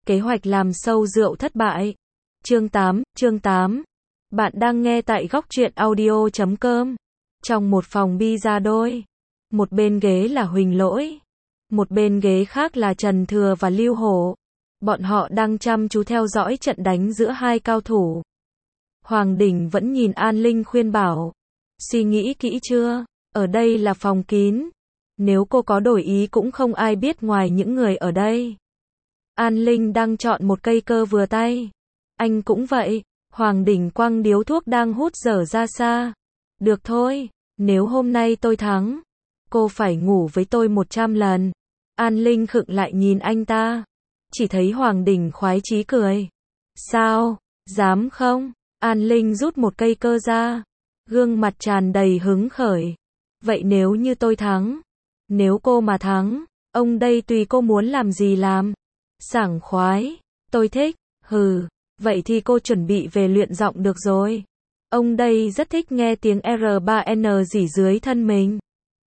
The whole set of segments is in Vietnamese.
Kế hoạch làm sâu rượu thất bại. Chương 8. Bạn đang nghe tại góc truyện audio.com. Trong một phòng pizza đôi, một bên ghế là Huỳnh Lỗi, một bên ghế khác là Trần Thừa và Lưu Hổ. Bọn họ đang chăm chú theo dõi trận đánh giữa hai cao thủ. Hoàng Đỉnh vẫn nhìn An Linh khuyên bảo. Suy nghĩ kỹ chưa? Ở đây là phòng kín. Nếu cô có đổi ý cũng không ai biết ngoài những người ở đây. An Linh đang chọn một cây cơ vừa tay. Anh cũng vậy. Hoàng Đỉnh quăng điếu thuốc đang hút dở ra xa. Được thôi, nếu hôm nay tôi thắng, cô phải ngủ với tôi 100 lần. An Linh khựng lại nhìn anh ta. Chỉ thấy Hoàng Đỉnh khoái chí cười. Sao, dám không? An Linh rút một cây cơ ra. Gương mặt tràn đầy hứng khởi. Vậy nếu như tôi thắng? Nếu cô mà thắng, ông đây tùy cô muốn làm gì làm. Sảng khoái, tôi thích, hừ, vậy thì cô chuẩn bị về luyện giọng được rồi. Ông đây rất thích nghe tiếng R3N rỉ dưới thân mình.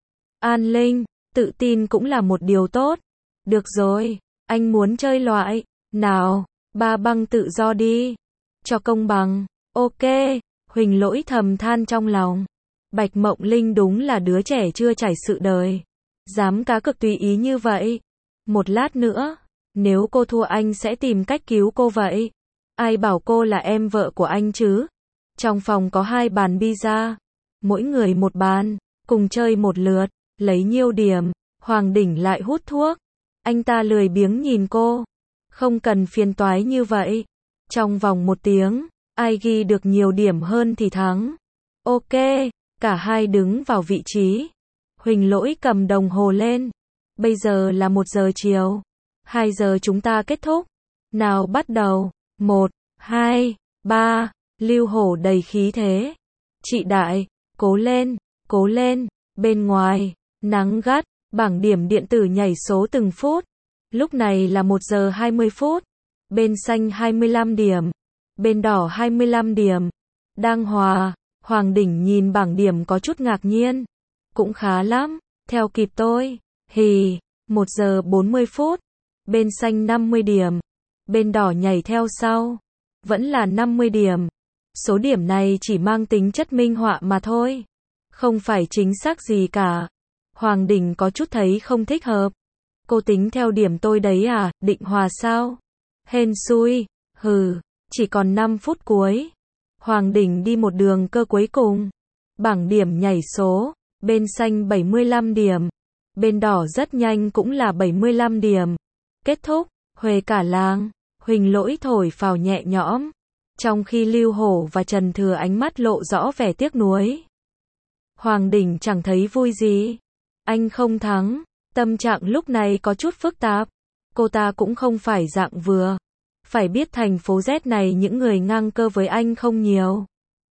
An Linh, tự tin cũng là một điều tốt. Được rồi, anh muốn chơi loại nào, ba băng tự do đi. Cho công bằng, ok, Huỳnh Lỗi thầm than trong lòng. Bạch Mộng Linh đúng là đứa trẻ chưa trải sự đời. Dám cá cược tùy ý như vậy. Một lát nữa, nếu cô thua anh sẽ tìm cách cứu cô vậy. Ai bảo cô là em vợ của anh chứ? Trong phòng có 2 bàn pizza, mỗi người một bàn, cùng chơi một lượt, lấy nhiêu điểm. Hoàng Đỉnh lại hút thuốc. Anh ta lười biếng nhìn cô. Không cần phiền toái như vậy. Trong vòng 1 tiếng, ai ghi được nhiều điểm hơn thì thắng. Ok, cả hai đứng vào vị trí. Huỳnh Lỗi cầm đồng hồ lên. Bây giờ là 1 giờ chiều. 2 giờ chúng ta kết thúc. Nào bắt đầu. 1, 2, 3. Lưu Hổ đầy khí thế. Chị Đại, cố lên, cố lên. Bên ngoài, nắng gắt, bảng điểm điện tử nhảy số từng phút. Lúc này là 1 giờ 20 phút. Bên xanh 25 điểm. Bên đỏ 25 điểm. Đang hòa. Hoàng Đỉnh nhìn bảng điểm có chút ngạc nhiên. Cũng khá lắm, theo kịp tôi. Hì, 1 giờ 40 phút. Bên xanh 50 điểm. Bên đỏ nhảy theo sau. Vẫn là 50 điểm. Số điểm này chỉ mang tính chất minh họa mà thôi. Không phải chính xác gì cả. Hoàng Đỉnh có chút thấy không thích hợp. Cô tính theo điểm tôi đấy à, định hòa sao? Hên xui, hừ, chỉ còn 5 phút cuối. Hoàng Đỉnh đi một đường cơ cuối cùng. Bảng điểm nhảy số. Bên xanh 75 điểm. Bên đỏ rất nhanh cũng là 75 điểm. Kết thúc, huề cả làng. Huỳnh Lỗi thổi phào nhẹ nhõm. Trong khi Lưu Hổ và Trần Thừa ánh mắt lộ rõ vẻ tiếc nuối. Hoàng Đỉnh chẳng thấy vui gì. Anh không thắng. Tâm trạng lúc này có chút phức tạp. Cô ta cũng không phải dạng vừa. Phải biết thành phố Z này những người ngang cơ với anh không nhiều.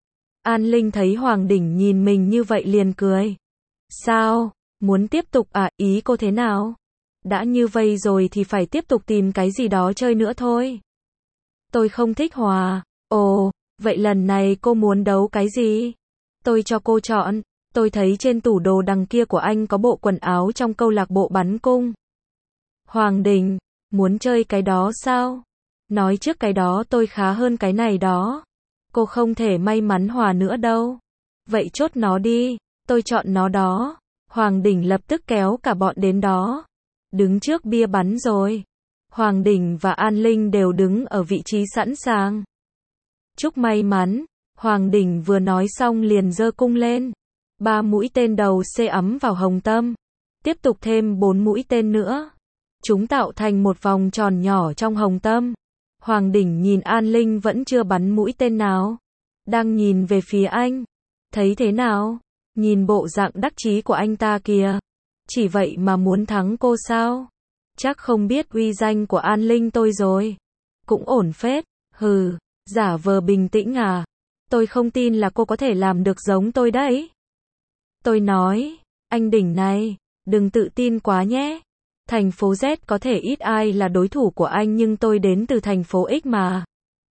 An Linh thấy Hoàng Đỉnh nhìn mình như vậy liền cười. Sao? Muốn tiếp tục à? Ý cô thế nào? Đã như vậy rồi thì phải tiếp tục tìm cái gì đó chơi nữa thôi. Tôi không thích hòa. Ồ, vậy lần này cô muốn đấu cái gì? Tôi cho cô chọn. Tôi thấy trên tủ đồ đằng kia của anh có bộ quần áo trong câu lạc bộ bắn cung. Hoàng Đỉnh, muốn chơi cái đó sao? Nói trước cái đó tôi khá hơn cái này đó. Cô không thể may mắn hòa nữa đâu. Vậy chốt nó đi, tôi chọn nó đó. Hoàng Đỉnh lập tức kéo cả bọn đến đó. Đứng trước bia bắn rồi. Hoàng Đỉnh và An Linh đều đứng ở vị trí sẵn sàng. Chúc may mắn. Hoàng Đỉnh vừa nói xong liền giơ cung lên. 3 mũi tên đầu C ấm vào hồng tâm. Tiếp tục thêm 4 mũi tên nữa. Chúng tạo thành một vòng tròn nhỏ trong hồng tâm. Hoàng Đỉnh nhìn An Linh vẫn chưa bắn mũi tên nào. Đang nhìn về phía anh. Thấy thế nào? Nhìn bộ dạng đắc chí của anh ta kìa. Chỉ vậy mà muốn thắng cô sao? Chắc không biết uy danh của An Linh tôi rồi. Cũng ổn phết. Hừ, giả vờ bình tĩnh à? Tôi không tin là cô có thể làm được giống tôi đấy. Tôi nói, anh Đỉnh này, đừng tự tin quá nhé. Thành phố Z có thể ít ai là đối thủ của anh nhưng tôi đến từ thành phố X mà.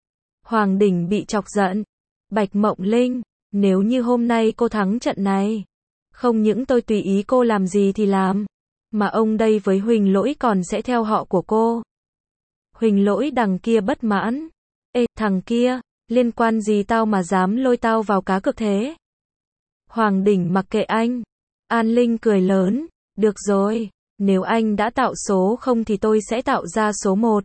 Hoàng Đỉnh bị chọc giận. Bạch Mộng Linh, nếu như hôm nay cô thắng trận này, không những tôi tùy ý cô làm gì thì làm, mà ông đây với Huỳnh Lỗi còn sẽ theo họ của cô. Huỳnh Lỗi đằng kia bất mãn. Ê, thằng kia, liên quan gì tao mà dám lôi tao vào cá cược thế? Hoàng Đỉnh mặc kệ anh. An Linh cười lớn. Được rồi, nếu anh đã tạo số không thì tôi sẽ tạo ra số 1.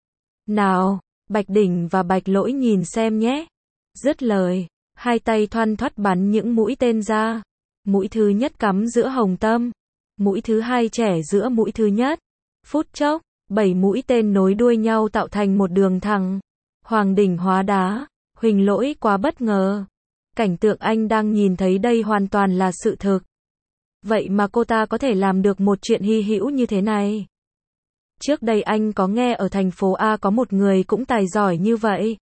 Nào, Bạch Đỉnh và Bạch Lỗi nhìn xem nhé. Dứt lời, hai tay thoăn thoắt bắn những mũi tên ra. Mũi thứ nhất cắm giữa hồng tâm. Mũi thứ hai chẻ giữa mũi thứ nhất. Phút chốc, 7 mũi tên nối đuôi nhau tạo thành một đường thẳng. Hoàng Đỉnh hóa đá. Huỳnh Lỗi quá bất ngờ. Cảnh tượng anh đang nhìn thấy đây hoàn toàn là sự thực. Vậy mà cô ta có thể làm được một chuyện hy hữu như thế này. Trước đây anh có nghe ở thành phố A có một người cũng tài giỏi như vậy.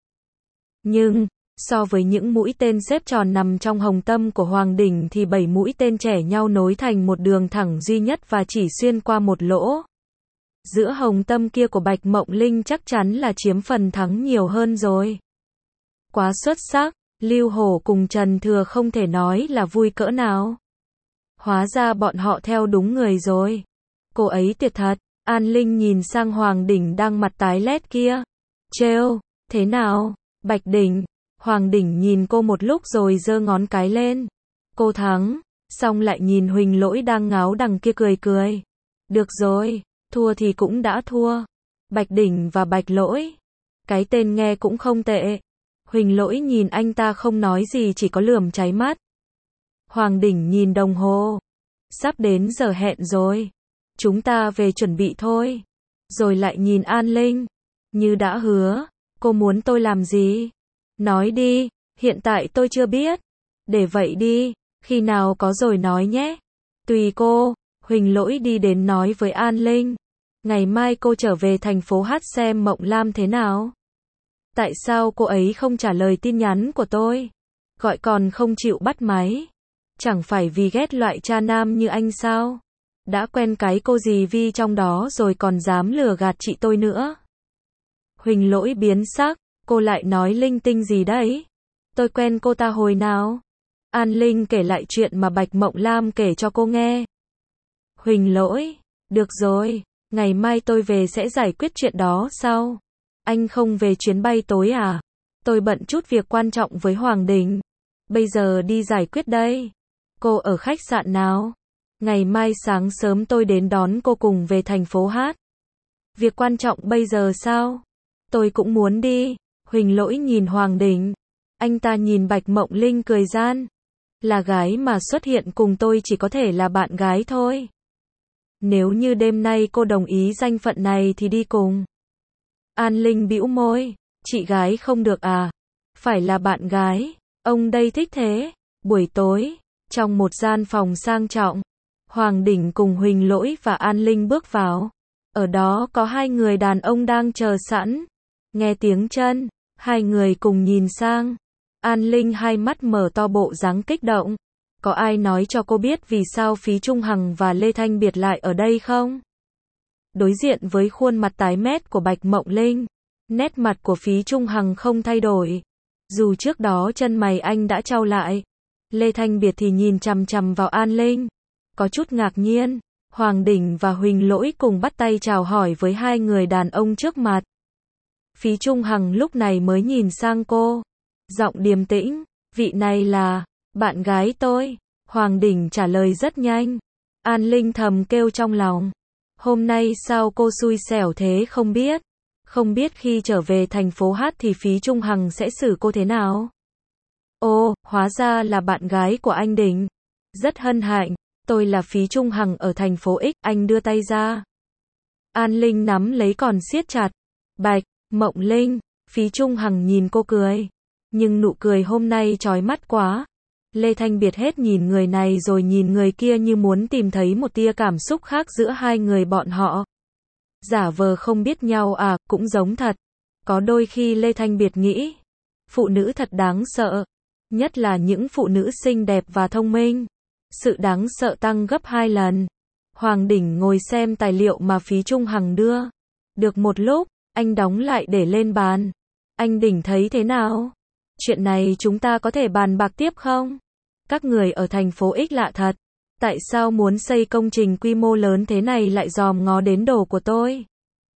Nhưng, so với những mũi tên xếp tròn nằm trong hồng tâm của Hoàng Đỉnh thì 7 mũi tên chẻ nhau nối thành một đường thẳng duy nhất và chỉ xuyên qua một lỗ. Giữa hồng tâm kia của Bạch Mộng Linh chắc chắn là chiếm phần thắng nhiều hơn rồi. Quá xuất sắc, Lưu Hổ cùng Trần Thừa không thể nói là vui cỡ nào. Hóa ra bọn họ theo đúng người rồi. Cô ấy tuyệt thật. An Linh nhìn sang Hoàng Đỉnh đang mặt tái lét kia. Trêu, thế nào, Bạch Đỉnh? Hoàng Đỉnh nhìn cô một lúc rồi giơ ngón cái lên. Cô thắng, xong lại nhìn Huỳnh Lỗi đang ngáo đằng kia cười cười. Được rồi, thua thì cũng đã thua. Bạch Đỉnh và Bạch Lỗi. Cái tên nghe cũng không tệ. Huỳnh Lỗi nhìn anh ta không nói gì chỉ có lườm cháy mắt. Hoàng Đỉnh nhìn đồng hồ. Sắp đến giờ hẹn rồi. Chúng ta về chuẩn bị thôi. Rồi lại nhìn An Linh. Như đã hứa, cô muốn tôi làm gì? Nói đi, hiện tại tôi chưa biết. Để vậy đi, khi nào có rồi nói nhé. Tùy cô. Huỳnh Lỗi đi đến nói với An Linh. Ngày mai cô trở về thành phố Hát xem Mộng Lam thế nào? Tại sao cô ấy không trả lời tin nhắn của tôi? Gọi còn không chịu bắt máy. Chẳng phải vì ghét loại cha nam như anh sao? Đã quen cái cô dì Vi trong đó rồi còn dám lừa gạt chị tôi nữa. Huỳnh Lỗi biến sắc, cô lại nói linh tinh gì đấy? Tôi quen cô ta hồi nào? An Linh kể lại chuyện mà Bạch Mộng Lam kể cho cô nghe. Huỳnh Lỗi, được rồi, ngày mai tôi về sẽ giải quyết chuyện đó sau. Anh không về chuyến bay tối à? Tôi bận chút việc quan trọng với Hoàng Đỉnh. Bây giờ đi giải quyết đây. Cô ở khách sạn nào? Ngày mai sáng sớm tôi đến đón cô cùng về thành phố Hát. Việc quan trọng bây giờ sao? Tôi cũng muốn đi. Huỳnh Lỗi nhìn Hoàng Đỉnh. Anh ta nhìn Bạch Mộng Linh cười gian. Là gái mà xuất hiện cùng tôi chỉ có thể là bạn gái thôi. Nếu như đêm nay cô đồng ý danh phận này thì đi cùng. An Linh bĩu môi. Chị gái không được à? Phải là bạn gái. Ông đây thích thế. Buổi tối, trong một gian phòng sang trọng, Hoàng Đỉnh cùng Huỳnh Lỗi và An Linh bước vào. Ở đó có hai người đàn ông đang chờ sẵn. Nghe tiếng chân, hai người cùng nhìn sang. An Linh hai mắt mở to bộ dáng kích động. Có ai nói cho cô biết vì sao Phí Trung Hằng và Lê Thanh Biệt lại ở đây không? Đối diện với khuôn mặt tái mét của Bạch Mộng Linh, nét mặt của Phí Trung Hằng không thay đổi. Dù trước đó chân mày anh đã chau lại. Lê Thanh Biệt thì nhìn chằm chằm vào An Linh. Có chút ngạc nhiên. Hoàng Đỉnh và Huỳnh Lỗi cùng bắt tay chào hỏi với hai người đàn ông trước mặt. Phí Trung Hằng lúc này mới nhìn sang cô. Giọng điềm tĩnh. Vị này là bạn gái tôi. Hoàng Đỉnh trả lời rất nhanh. An Linh thầm kêu trong lòng. Hôm nay sao cô xui xẻo thế không biết. Không biết khi trở về thành phố Hát thì Phí Trung Hằng sẽ xử cô thế nào. Ồ, hóa ra là bạn gái của anh Đỉnh. Rất hân hạnh. Tôi là Phí Trung Hằng ở thành phố X. Anh đưa tay ra. An Linh nắm lấy còn siết chặt. Bạch Mộng Linh. Phí Trung Hằng nhìn cô cười. Nhưng nụ cười hôm nay chói mắt quá. Lê Thanh Biệt hết nhìn người này rồi nhìn người kia như muốn tìm thấy một tia cảm xúc khác giữa hai người bọn họ. Giả vờ không biết nhau à, cũng giống thật. Có đôi khi Lê Thanh Biệt nghĩ, phụ nữ thật đáng sợ. Nhất là những phụ nữ xinh đẹp và thông minh. Sự đáng sợ tăng gấp 2 lần. Hoàng Đỉnh ngồi xem tài liệu mà Phí Trung Hằng đưa. Được một lúc, anh đóng lại để lên bàn. Anh Đỉnh thấy thế nào? Chuyện này chúng ta có thể bàn bạc tiếp không? Các người ở thành phố X lạ thật. Tại sao muốn xây công trình quy mô lớn thế này lại dòm ngó đến đồ của tôi?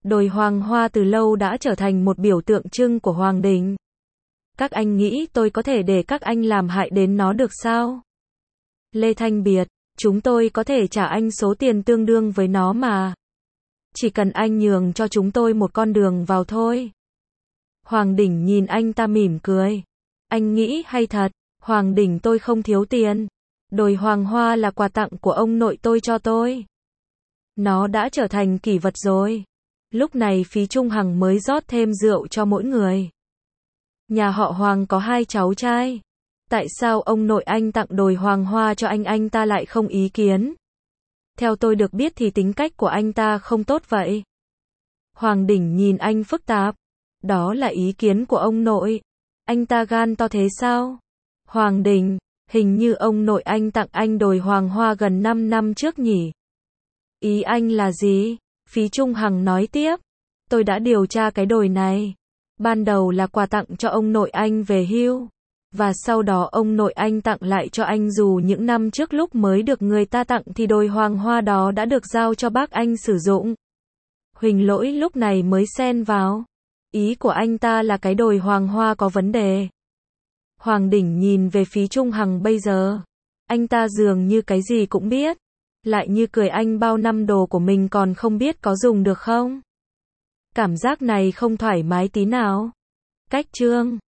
Đồi hoàng hoa từ lâu đã trở thành một biểu tượng trưng của Hoàng Đình. Các anh nghĩ tôi có thể để các anh làm hại đến nó được sao? Lê Thanh Biệt, chúng tôi có thể trả anh số tiền tương đương với nó mà. Chỉ cần anh nhường cho chúng tôi một con đường vào thôi. Hoàng Đình nhìn anh ta mỉm cười. Anh nghĩ hay thật, Hoàng Đình tôi không thiếu tiền. Đồi hoàng hoa là quà tặng của ông nội tôi cho tôi. Nó đã trở thành kỷ vật rồi. Lúc này Phí Trung Hằng mới rót thêm rượu cho mỗi người. Nhà họ Hoàng có 2 cháu trai. Tại sao ông nội anh tặng đồi hoàng hoa cho anh ta lại không ý kiến? Theo tôi được biết thì tính cách của anh ta không tốt vậy. Hoàng Đình nhìn anh phức tạp. Đó là ý kiến của ông nội. Anh ta gan to thế sao? Hoàng Đình, hình như ông nội anh tặng anh đồi hoàng hoa gần 5 năm trước nhỉ? Ý anh là gì? Phí Trung Hằng nói tiếp. Tôi đã điều tra cái đồi này. Ban đầu là quà tặng cho ông nội anh về hưu. Và sau đó ông nội anh tặng lại cho anh, dù những năm trước lúc mới được người ta tặng thì đồi hoàng hoa đó đã được giao cho bác anh sử dụng. Huỳnh Lỗi lúc này mới xen vào. Ý của anh ta là cái đồi hoàng hoa có vấn đề. Hoàng Đình nhìn về Phí Trung Hằng bây giờ. Anh ta dường như cái gì cũng biết. Lại như cười anh bao năm đồ của mình còn không biết có dùng được không? Cảm giác này không thoải mái tí nào. Cách chương